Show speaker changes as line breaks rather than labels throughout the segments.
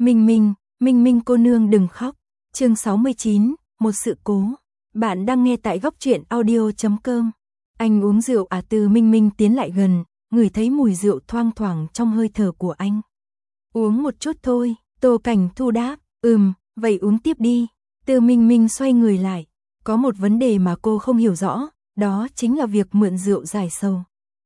Minh Minh cô nương đừng khóc. Chương 69, một sự cố. Bạn đang nghe tại góc truyện audio.com. Anh uống rượu à? Từ Minh Minh tiến lại gần, ngửi thấy mùi rượu thoang thoảng trong hơi thở của anh. Uống một chút thôi, Tô Cảnh Thu đáp. Vậy uống tiếp đi. Từ Minh Minh xoay người lại. Có một vấn đề mà cô không hiểu rõ, đó chính là việc mượn rượu giải sầu.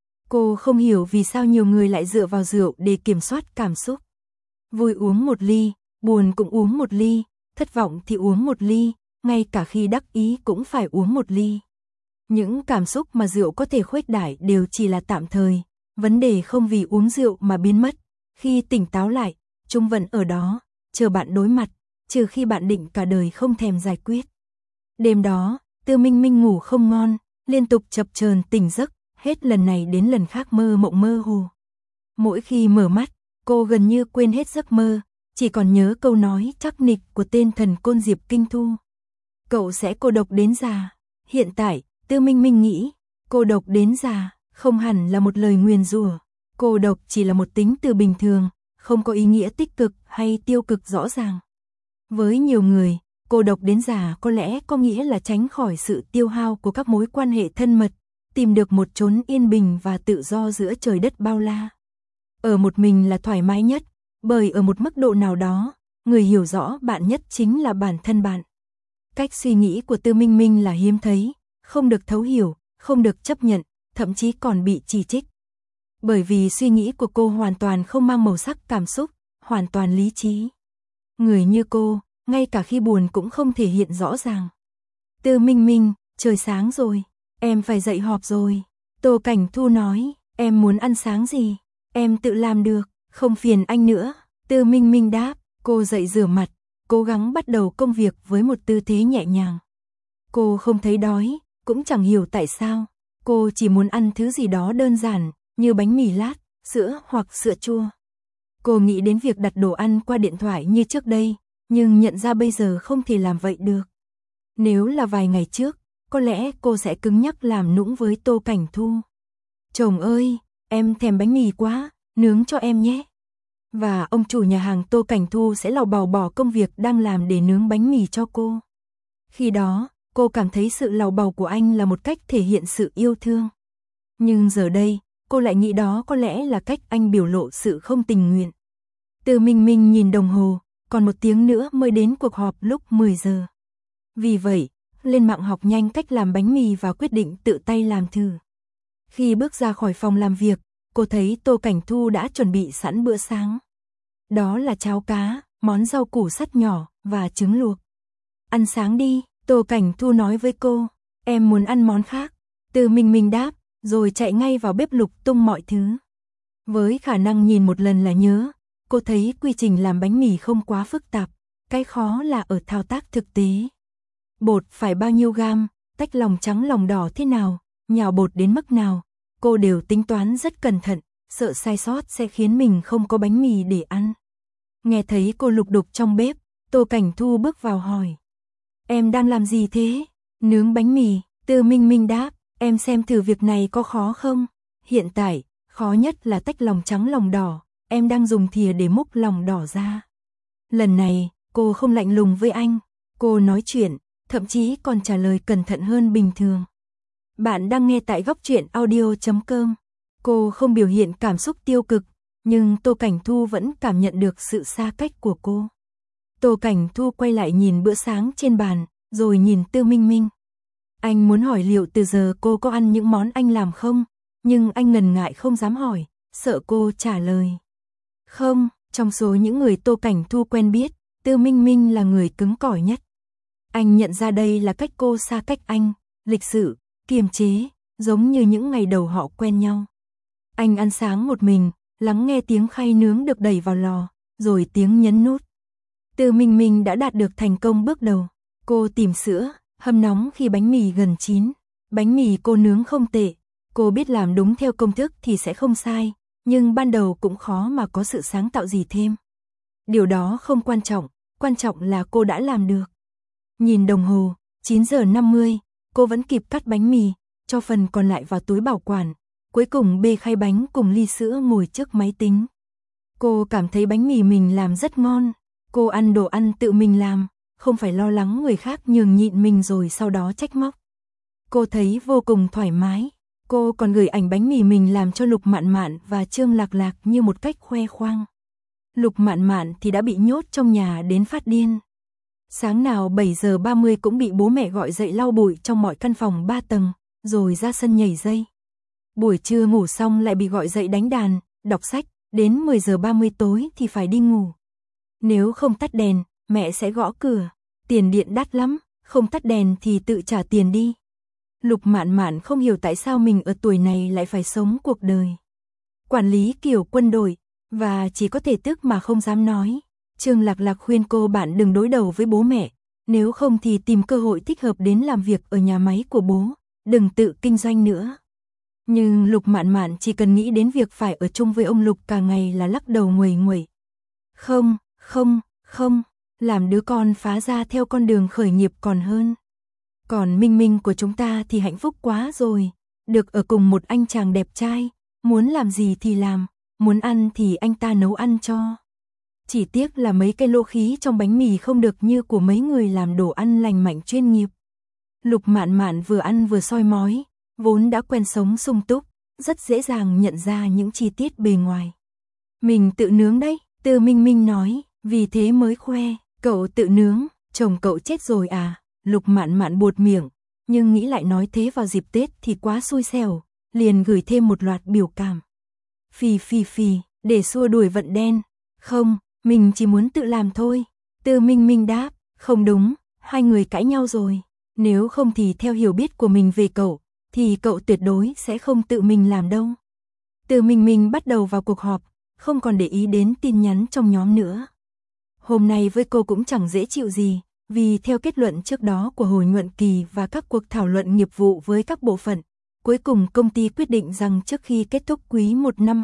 Cô không hiểu vì sao nhiều người lại dựa vào rượu để kiểm soát cảm xúc. Vui uống một ly, buồn cũng uống một ly, thất vọng thì uống một ly, ngay cả khi đắc ý cũng phải uống một ly. Những cảm xúc mà rượu có thể khuếch đại đều chỉ là tạm thời, vấn đề không vì uống rượu mà biến mất. Khi tỉnh táo lại, chúng vẫn ở đó, chờ bạn đối mặt, trừ khi bạn định cả đời không thèm giải quyết. Đêm đó, Từ Minh Minh ngủ không ngon, liên tục chập chờn tỉnh giấc, hết lần này đến lần khác mơ mộng mơ hồ. Mỗi khi mở mắt, cô gần như quên hết giấc mơ, chỉ còn nhớ câu nói chắc nịch của tên thần côn Diệp Kinh Thu. Cậu sẽ cô độc đến già. Hiện tại, Từ Minh Minh nghĩ, cô độc đến già không hẳn là một lời nguyền rủa. Cô độc chỉ là một tính từ bình thường, không có ý nghĩa tích cực hay tiêu cực rõ ràng. Với nhiều người, cô độc đến già có lẽ có nghĩa là tránh khỏi sự tiêu hao của các mối quan hệ thân mật, tìm được một chốn yên bình và tự do giữa trời đất bao la. Ở một mình là thoải mái nhất, bởi ở một mức độ nào đó, người hiểu rõ bạn nhất chính là bản thân bạn. Cách suy nghĩ của Từ Minh Minh là hiếm thấy, không được thấu hiểu, không được chấp nhận, thậm chí còn bị chỉ trích. Bởi vì suy nghĩ của cô hoàn toàn không mang màu sắc cảm xúc, hoàn toàn lý trí. Người như cô, ngay cả khi buồn cũng không thể hiện rõ ràng. Từ Minh Minh, trời sáng rồi, em phải dậy họp rồi. Tô Cảnh Thu nói, em muốn ăn sáng gì? Em tự làm được, không phiền anh nữa. Từ Minh Minh đáp, cô dậy rửa mặt, cố gắng bắt đầu công việc với một tư thế nhẹ nhàng. Cô không thấy đói, cũng chẳng hiểu tại sao. Cô chỉ muốn ăn thứ gì đó đơn giản, như bánh mì lát, sữa hoặc sữa chua. Cô nghĩ đến việc đặt đồ ăn qua điện thoại như trước đây, nhưng nhận ra bây giờ không thể làm vậy được. Nếu là vài ngày trước, có lẽ cô sẽ cứng nhắc làm nũng với Tô Cảnh Thu. Chồng ơi, em thèm bánh mì quá, nướng cho em nhé. Và ông chủ nhà hàng Tô Cảnh Thu sẽ làu bàu bỏ công việc đang làm để nướng bánh mì cho cô. Khi đó, cô cảm thấy sự làu bàu của anh là một cách thể hiện sự yêu thương. Nhưng giờ đây, cô lại nghĩ đó có lẽ là cách anh biểu lộ sự không tình nguyện. Từ Minh Minh nhìn đồng hồ, còn 1 tiếng nữa mới đến cuộc họp lúc 10 giờ. Vì vậy, lên mạng học nhanh cách làm bánh mì và quyết định tự tay làm thử. Khi bước ra khỏi phòng làm việc, cô thấy Tô Cảnh Thu đã chuẩn bị sẵn bữa sáng. Đó là cháo cá, món rau củ sắt nhỏ và trứng luộc. Ăn sáng đi, Tô Cảnh Thu nói với cô. Em muốn ăn món khác. Từ Minh Minh đáp, rồi chạy ngay vào bếp lục tung mọi thứ. Với khả năng nhìn một lần là nhớ, cô thấy quy trình làm bánh mì không quá phức tạp. Cái khó là ở thao tác thực tế. Bột phải bao nhiêu gam, tách lòng trắng lòng đỏ thế nào, nhào bột đến mức nào. Cô đều tính toán rất cẩn thận, sợ sai sót sẽ khiến mình không có bánh mì để ăn. Nghe thấy cô lục đục trong bếp, Tô Cảnh Thu bước vào hỏi. Em đang làm gì thế? Nướng bánh mì. Từ Minh Minh đáp, em xem thử việc này có khó không? Hiện tại, khó nhất là tách lòng trắng lòng đỏ, em đang dùng thìa để múc lòng đỏ ra. Lần này, cô không lạnh lùng với anh, cô nói chuyện, thậm chí còn trả lời cẩn thận hơn bình thường. Bạn đang nghe tại góc truyện audio.com. Cô không biểu hiện cảm xúc tiêu cực, nhưng Tô Cảnh Thu vẫn cảm nhận được sự xa cách của cô. Tô Cảnh Thu quay lại nhìn bữa sáng trên bàn, rồi nhìn Từ Minh Minh. Anh muốn hỏi liệu từ giờ cô có ăn những món anh làm không, nhưng anh ngần ngại không dám hỏi, sợ cô trả lời. Không, trong số những người Tô Cảnh Thu quen biết, Từ Minh Minh là người cứng cỏi nhất. Anh nhận ra đây là cách cô xa cách anh, lịch sự, kiềm chế, giống như những ngày đầu họ quen nhau. Anh ăn sáng một mình, lắng nghe tiếng khay nướng được đẩy vào lò, rồi tiếng nhấn nút. Từ Minh Minh đã đạt được thành công bước đầu. Cô tìm sữa, hâm nóng khi bánh mì gần chín. Bánh mì cô nướng không tệ, cô biết làm đúng theo công thức thì sẽ không sai, nhưng ban đầu cũng khó mà có sự sáng tạo gì thêm. Điều đó không quan trọng là cô đã làm được. Nhìn đồng hồ, 9 giờ 50, cô vẫn kịp cắt bánh mì, cho phần còn lại vào túi bảo quản, cuối cùng bê khay bánh cùng ly sữa ngồi trước máy tính. Cô cảm thấy bánh mì mình làm rất ngon, Cô ăn đồ ăn tự mình làm, không phải lo lắng người khác nhường nhịn mình rồi sau đó trách móc. Cô thấy vô cùng thoải mái. Cô còn gửi ảnh bánh mì mình làm cho Lục Mạn Mạn và Trương Lạc Lạc như một cách khoe khoang. Lục Mạn Mạn thì đã bị nhốt trong nhà đến phát điên. Sáng nào 7 giờ 30 cũng bị bố mẹ gọi dậy lau bụi trong mọi căn phòng 3 tầng, rồi ra sân nhảy dây. Buổi trưa ngủ xong lại bị gọi dậy đánh đàn, đọc sách, đến 10 giờ 30 tối thì phải đi ngủ. Nếu không tắt đèn, mẹ sẽ gõ cửa. Tiền điện đắt lắm, không tắt đèn thì tự trả tiền đi. Lục Mạn Mạn không hiểu tại sao mình ở tuổi này lại phải sống cuộc đời quản lý kiểu quân đội, và chỉ có thể tức mà không dám nói. Trương Lạc Lạc khuyên cô bạn đừng đối đầu với bố mẹ, nếu không thì tìm cơ hội thích hợp đến làm việc ở nhà máy của bố, đừng tự kinh doanh nữa. Nhưng Lục Mạn Mạn chỉ cần nghĩ đến việc phải ở chung với ông Lục cả ngày là lắc đầu nguầy nguầy. Không, không, không, làm đứa con phá ra theo con đường khởi nghiệp còn hơn. Còn Minh Minh của chúng ta thì hạnh phúc quá rồi, được ở cùng một anh chàng đẹp trai, muốn làm gì thì làm, muốn ăn thì anh ta nấu ăn cho. Chỉ tiếc là mấy cái lỗ khí trong bánh mì không được như của mấy người làm đồ ăn lành mạnh chuyên nghiệp. Lục Mạn Mạn vừa ăn vừa soi mói, vốn đã quen sống sung túc, rất dễ dàng nhận ra những chi tiết bề ngoài. Mình tự nướng đấy, Từ Minh Minh nói, vì thế mới khoe, cậu tự nướng, chồng cậu chết rồi à? Lục Mạn Mạn buột miệng, nhưng nghĩ lại nói thế vào dịp Tết thì quá xui xẻo, liền gửi thêm một loạt biểu cảm. Phì phì phì, để xua đuổi vận đen. Không, mình chỉ muốn tự làm thôi. Từ Minh Minh đáp, không đúng, hai người cãi nhau rồi. Nếu không thì theo hiểu biết của mình về cậu, thì cậu tuyệt đối sẽ không tự mình làm đâu. Từ Minh Minh bắt đầu vào cuộc họp, không còn để ý đến tin nhắn trong nhóm nữa. Hôm nay với cô cũng chẳng dễ chịu gì, vì theo kết luận trước đó của Hồi Nhuận Kỳ và các cuộc thảo luận nghiệp vụ với các bộ phận, cuối cùng công ty quyết định rằng trước khi kết thúc quý 1 năm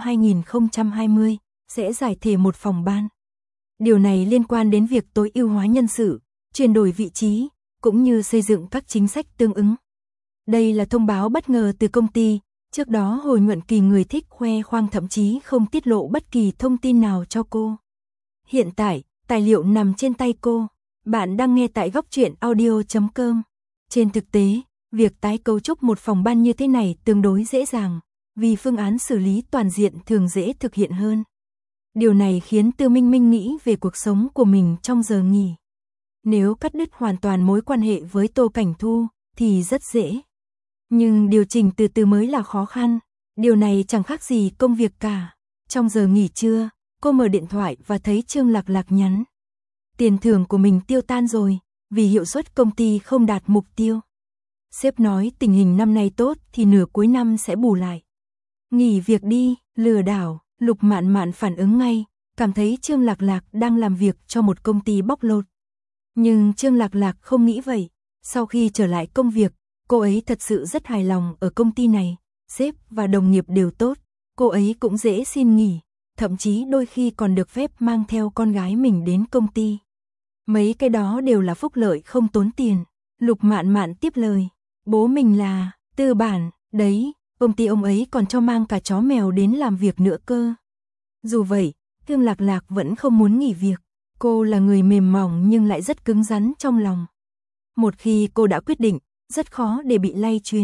2020, sẽ giải thể một phòng ban. Điều này liên quan đến việc tối ưu hóa nhân sự, chuyển đổi vị trí, cũng như xây dựng các chính sách tương ứng. Đây là thông báo bất ngờ từ công ty, trước đó Hồi Nhuận Kỳ người thích khoe khoang thậm chí không tiết lộ bất kỳ thông tin nào cho cô. Hiện tại, tài liệu nằm trên tay cô. Bạn đang nghe tại góc truyện audio.com. Trên thực tế, việc tái cấu trúc một phòng ban như thế này tương đối dễ dàng, vì phương án xử lý toàn diện thường dễ thực hiện hơn. Điều này khiến Từ Minh Minh nghĩ về cuộc sống của mình trong giờ nghỉ. Nếu cắt đứt hoàn toàn mối quan hệ với Tô Cảnh Thu, thì rất dễ. Nhưng điều chỉnh từ từ mới là khó khăn. Điều này chẳng khác gì công việc cả. Trong giờ nghỉ trưa, cô mở điện thoại và thấy Trương Lạc Lạc nhắn. Tiền thưởng của mình tiêu tan rồi, vì hiệu suất công ty không đạt mục tiêu. Sếp nói tình hình năm nay tốt thì nửa cuối năm sẽ bù lại. Nghỉ việc đi, lừa đảo. Lục Mạn Mạn phản ứng ngay, cảm thấy Trương Lạc Lạc đang làm việc cho một công ty bóc lột. Nhưng Trương Lạc Lạc không nghĩ vậy. Sau khi trở lại công việc, cô ấy thật sự rất hài lòng ở công ty này. Sếp và đồng nghiệp đều tốt, cô ấy cũng dễ xin nghỉ, thậm chí đôi khi còn được phép mang theo con gái mình đến công ty. Mấy cái đó đều là phúc lợi không tốn tiền. Lục Mạn Mạn tiếp lời, bố mình là tư bản, đấy, công ty ông ấy còn cho mang cả chó mèo đến làm việc nữa cơ. Dù vậy, Trương Lạc Lạc vẫn không muốn nghỉ việc. Cô là người mềm mỏng nhưng lại rất cứng rắn trong lòng. Một khi cô đã quyết định, rất khó để bị lay truyền.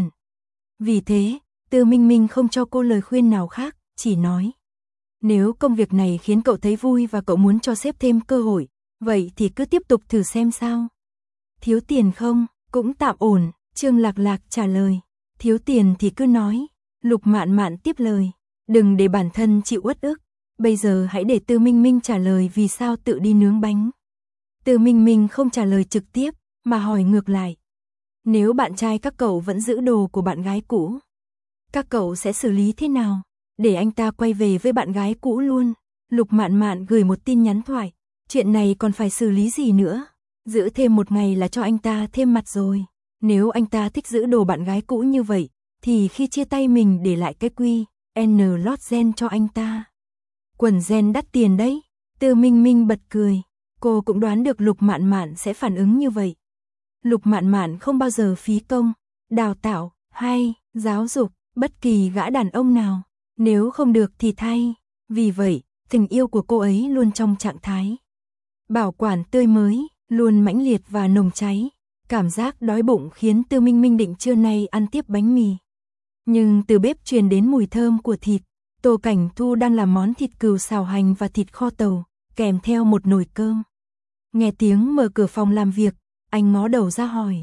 Vì thế, Từ Minh Minh không cho cô lời khuyên nào khác, chỉ nói. Nếu công việc này khiến cậu thấy vui và cậu muốn cho sếp thêm cơ hội, vậy thì cứ tiếp tục thử xem sao. Thiếu tiền không? Cũng tạm ổn, Trương Lạc Lạc trả lời. Thiếu tiền thì cứ nói. Lục Mạn Mạn tiếp lời. Đừng để bản thân chịu uất ức. Bây giờ hãy để Từ Minh Minh trả lời vì sao tự đi nướng bánh. Từ Minh Minh không trả lời trực tiếp, mà hỏi ngược lại. Nếu bạn trai các cậu vẫn giữ đồ của bạn gái cũ, các cậu sẽ xử lý thế nào? Để anh ta quay về với bạn gái cũ luôn. Lục Mạn Mạn gửi một tin nhắn thoại. Chuyện này còn phải xử lý gì nữa? Giữ thêm một ngày là cho anh ta thêm mặt rồi. Nếu anh ta thích giữ đồ bạn gái cũ như vậy, thì khi chia tay mình để lại cái quy N lót gen cho anh ta. Quần gen đắt tiền đấy. Từ Minh Minh bật cười. Cô cũng đoán được Lục Mạn Mạn sẽ phản ứng như vậy. Lục Mạn Mạn không bao giờ phí công, đào tạo, hay giáo dục bất kỳ gã đàn ông nào. Nếu không được thì thay. Vì vậy, tình yêu của cô ấy luôn trong trạng thái bảo quản tươi mới, luôn mãnh liệt và nồng cháy. Cảm giác đói bụng khiến Tư Minh Minh định trưa nay ăn tiếp bánh mì. Nhưng từ bếp truyền đến mùi thơm của thịt. Tô Cảnh Thu đang làm món thịt cừu xào hành và thịt kho tàu, kèm theo một nồi cơm. Nghe tiếng mở cửa phòng làm việc, anh ngó đầu ra hỏi.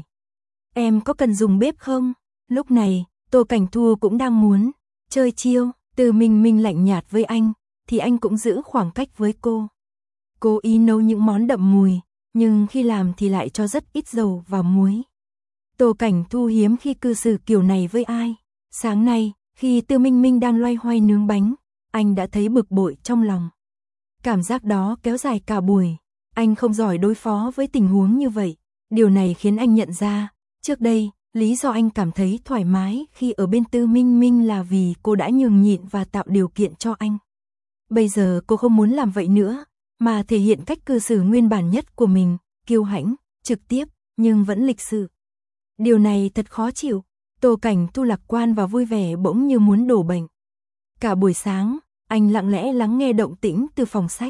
Em có cần dùng bếp không? Lúc này, Tô Cảnh Thu cũng đang muốn chơi chiêu. Tư Minh Minh lạnh nhạt với anh, thì anh cũng giữ khoảng cách với cô. Cố ý nấu những món đậm mùi, nhưng khi làm thì lại cho rất ít dầu và muối. Tô Cảnh Thu hiếm khi cư xử kiểu này với ai. Sáng nay, khi Tư Minh Minh đang loay hoay nướng bánh, anh đã thấy bực bội trong lòng. Cảm giác đó kéo dài cả buổi. Anh không giỏi đối phó với tình huống như vậy. Điều này khiến anh nhận ra, trước đây, lý do anh cảm thấy thoải mái khi ở bên Tư Minh Minh là vì cô đã nhường nhịn và tạo điều kiện cho anh. Bây giờ cô không muốn làm vậy nữa, mà thể hiện cách cư xử nguyên bản nhất của mình, kiêu hãnh, trực tiếp, nhưng vẫn lịch sự. Điều này thật khó chịu. Tô Cảnh Thu lạc quan và vui vẻ bỗng như muốn đổ bệnh. Cả buổi sáng, anh lặng lẽ lắng nghe động tĩnh từ phòng sách.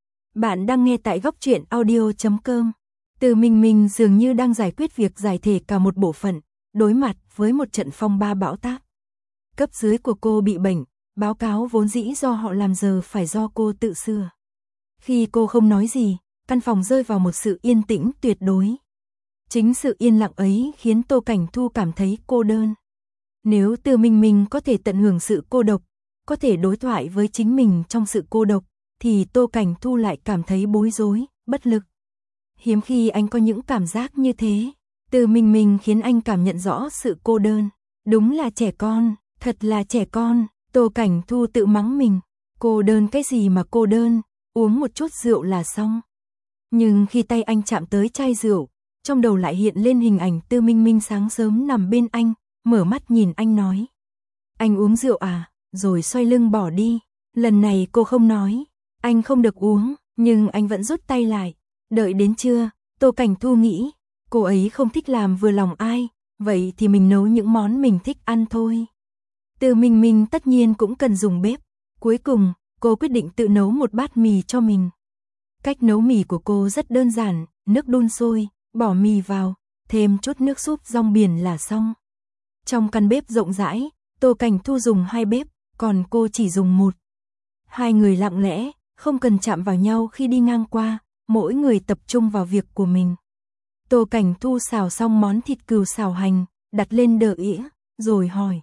Bạn đang nghe tại góc truyện audio.com. Tư Minh Minh dường như đang giải quyết việc giải thể cả một bộ phận, đối mặt với một trận phong ba bão táp. Cấp dưới của cô bị bệnh, báo cáo vốn dĩ do họ làm giờ phải do cô tự sửa. Khi cô không nói gì, căn phòng rơi vào một sự yên tĩnh tuyệt đối. Chính sự yên lặng ấy khiến Tô Cảnh Thu cảm thấy cô đơn. Nếu Tư Minh Minh có thể tận hưởng sự cô độc, có thể đối thoại với chính mình trong sự cô độc, thì Tô Cảnh Thu lại cảm thấy bối rối, bất lực. Hiếm khi anh có những cảm giác như thế. Tư Minh Minh khiến anh cảm nhận rõ sự cô đơn. Đúng là trẻ con, thật là trẻ con. Tô Cảnh Thu tự mắng mình. Cô đơn cái gì mà cô đơn, uống một chút rượu là xong. Nhưng khi tay anh chạm tới chai rượu, trong đầu lại hiện lên hình ảnh Tư Minh Minh sáng sớm nằm bên anh, mở mắt nhìn anh nói. Anh uống rượu à, rồi xoay lưng bỏ đi. Lần này cô không nói, anh không được uống, nhưng anh vẫn rút tay lại. Đợi đến trưa, Tô Cảnh Thu nghĩ, cô ấy không thích làm vừa lòng ai, vậy thì mình nấu những món mình thích ăn thôi. Tư Minh Minh tất nhiên cũng cần dùng bếp. Cuối cùng, cô quyết định tự nấu một bát mì cho mình. Cách nấu mì của cô rất đơn giản, nước đun sôi, bỏ mì vào, thêm chút nước súp rong biển là xong. Trong căn bếp rộng rãi, Tô Cảnh Thu dùng 2 bếp, còn cô chỉ dùng 1. Hai người lặng lẽ, không cần chạm vào nhau khi đi ngang qua, mỗi người tập trung vào việc của mình. Tô Cảnh Thu xào xong món thịt cừu xào hành, đặt lên đờ ĩa, rồi hỏi.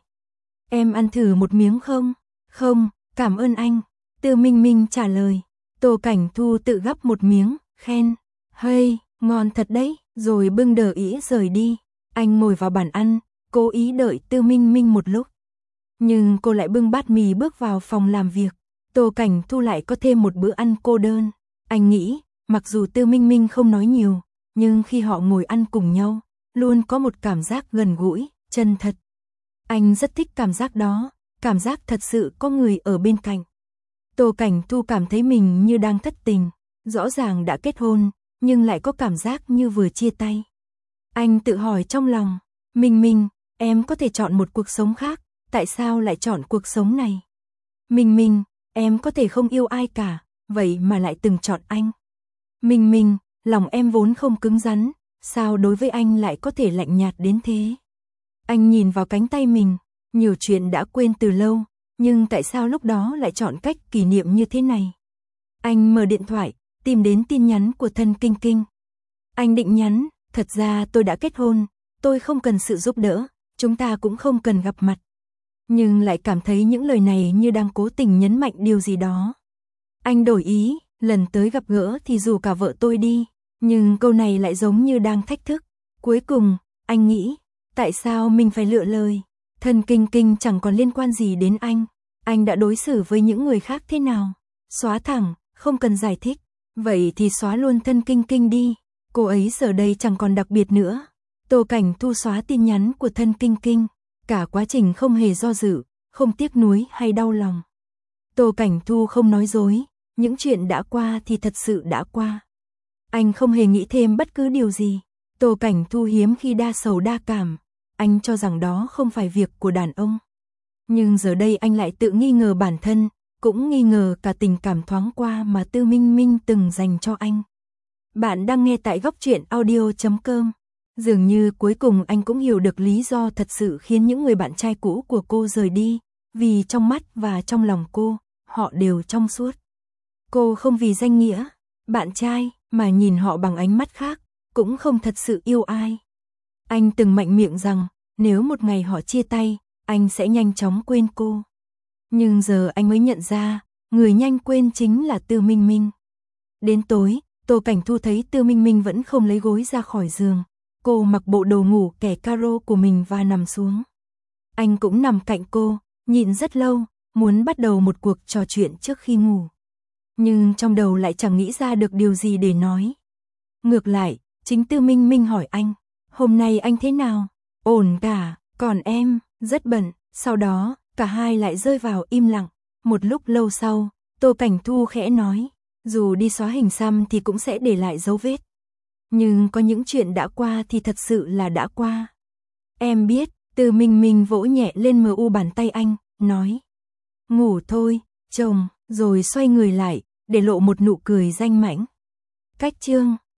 Em ăn thử một miếng không? Không, cảm ơn anh. Tư Minh Minh trả lời. Tô Cảnh Thu tự gắp một miếng, khen. Hey, ngon thật đấy, rồi bưng đờ ĩa rời đi. Anh ngồi vào bàn ăn, cố ý đợi Tư Minh Minh một lúc. Nhưng cô lại bưng bát mì bước vào phòng làm việc. Tô Cảnh Thu lại có thêm một bữa ăn cô đơn. Anh nghĩ, mặc dù Tư Minh Minh không nói nhiều, nhưng khi họ ngồi ăn cùng nhau, luôn có một cảm giác gần gũi, chân thật. Anh rất thích cảm giác đó, cảm giác thật sự có người ở bên cạnh. Tô Cảnh Thu cảm thấy mình như đang thất tình, rõ ràng đã kết hôn, nhưng lại có cảm giác như vừa chia tay. Anh tự hỏi trong lòng, Minh Minh, em có thể chọn một cuộc sống khác, tại sao lại chọn cuộc sống này? Minh Minh, em có thể không yêu ai cả, vậy mà lại từng chọn anh. Minh Minh, lòng em vốn không cứng rắn, sao đối với anh lại có thể lạnh nhạt đến thế? Anh nhìn vào cánh tay mình, nhiều chuyện đã quên từ lâu, nhưng tại sao lúc đó lại chọn cách kỷ niệm như thế này? Anh mở điện thoại, tìm đến tin nhắn của Thân Kinh Kinh. Anh định nhắn, thật ra tôi đã kết hôn, tôi không cần sự giúp đỡ, chúng ta cũng không cần gặp mặt. Nhưng lại cảm thấy những lời này như đang cố tình nhấn mạnh điều gì đó. Anh đổi ý, lần tới gặp gỡ thì rủ cả vợ tôi đi, nhưng câu này lại giống như đang thách thức. Cuối cùng, anh nghĩ, tại sao mình phải lựa lời? Thân Kinh Kinh chẳng còn liên quan gì đến anh đã đối xử với những người khác thế nào? Xóa thẳng, không cần giải thích, vậy thì xóa luôn Thân Kinh Kinh đi, cô ấy giờ đây chẳng còn đặc biệt nữa. Tô Cảnh Thu xóa tin nhắn của Thân Kinh Kinh, cả quá trình không hề do dự, không tiếc nuối hay đau lòng. Tô Cảnh Thu không nói dối, những chuyện đã qua thì thật sự đã qua. Anh không hề nghĩ thêm bất cứ điều gì. Tô Cảnh Thu hiếm khi đa sầu đa cảm, anh cho rằng đó không phải việc của đàn ông. Nhưng giờ đây anh lại tự nghi ngờ bản thân, cũng nghi ngờ cả tình cảm thoáng qua mà Tư Minh Minh từng dành cho anh. Bạn đang nghe tại góc truyện audio.com. Dường như cuối cùng anh cũng hiểu được lý do thật sự khiến những người bạn trai cũ của cô rời đi, vì trong mắt và trong lòng cô, họ đều trong suốt. Cô không vì danh nghĩa, bạn trai, mà nhìn họ bằng ánh mắt khác, cũng không thật sự yêu ai. Anh từng mạnh miệng rằng, nếu một ngày họ chia tay, anh sẽ nhanh chóng quên cô. Nhưng giờ anh mới nhận ra, người nhanh quên chính là Tư Minh Minh. Đến tối, Tô Cảnh Thu thấy Tư Minh Minh vẫn không lấy gối ra khỏi giường. Cô mặc bộ đồ ngủ kẻ caro của mình và nằm xuống. Anh cũng nằm cạnh cô, nhịn rất lâu, muốn bắt đầu một cuộc trò chuyện trước khi ngủ. Nhưng trong đầu lại chẳng nghĩ ra được điều gì để nói. Ngược lại, chính Tư Minh Minh hỏi anh, hôm nay anh thế nào? Ổn cả, còn em, rất bận. Sau đó, cả hai lại rơi vào im lặng. Một lúc lâu sau, Tô Cảnh Thu khẽ nói, dù đi xóa hình xăm thì cũng sẽ để lại dấu vết. Nhưng có những chuyện đã qua thì thật sự là đã qua. Em biết, Tư Minh Minh vỗ nhẹ lên mu bàn tay anh, nói. Ngủ thôi, chồng, rồi xoay người lại, để lộ một nụ cười danh mãnh. Cách chương